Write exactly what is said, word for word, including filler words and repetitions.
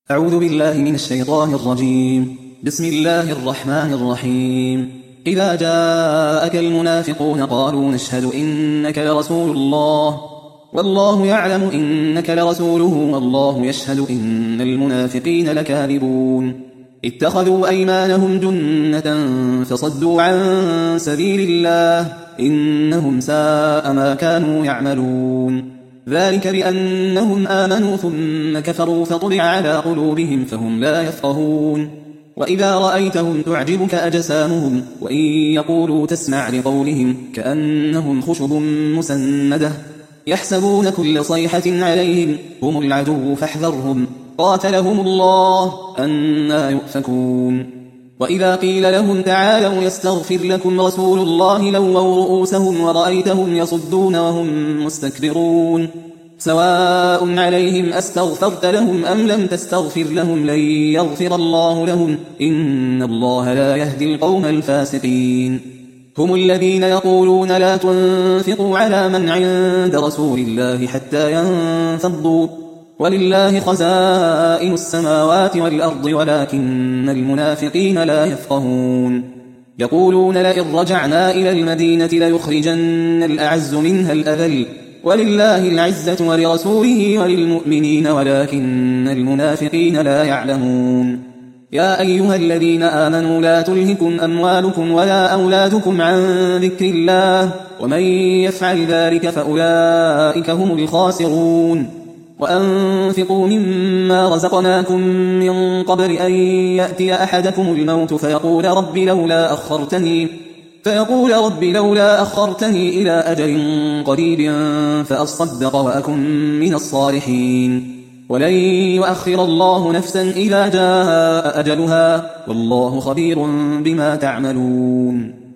أعوذ بالله من الشيطان الرجيم. بسم الله الرحمن الرحيم. إذا جاءك المنافقون قالوا نشهد إنك لرسول الله والله يعلم إنك لرسوله والله يشهد إن المنافقين لكاذبون. اتخذوا أيمانهم جنة فصدوا عن سبيل الله إنهم ساء ما كانوا يعملون. ذلك بأنهم آمنوا ثم كفروا فطبع على قلوبهم فهم لا يفقهون. وإذا رأيتهم تعجبك أجسامهم وإن يقولوا تسمع لقولهم كأنهم خشب مسندة يحسبون كل صيحة عليهم هم العدو فاحذرهم قاتلهم الله أنى يؤفكون. وإذا قيل لهم تعالوا يستغفر لكم رسول الله لووا رؤوسهم ورأيتهم يصدون وهم مستكبرون. سواء عليهم أستغفرت لهم أم لم تستغفر لهم لن يغفر الله لهم إن الله لا يهدي القوم الفاسقين. هم الذين يقولون لا تنفقوا على من عند رسول الله حتى ينفضوا ولله خزائن السماوات والأرض ولكن المنافقين لا يفقهون. يقولون لئن رجعنا إلى المدينة ليخرجن الأعز منها الأذل ولله العزة ولرسوله وللمؤمنين ولكن المنافقين لا يعلمون. يا أيها الذين آمنوا لا تلهكم أموالكم ولا أولادكم عن ذكر الله ومن يفعل ذلك فأولئك هم الخاسرون. وأنفقوا مما رزقناكم من قبل أن يأتي أحدكم الموت فيقول رب لولا أخرتني فيقول رب لولا أخرتني إلى أجل قريب فأصدق وأكن من الصالحين ولن يؤخر الله نفسا إذا جاء أجلها والله خبير بما تعملون.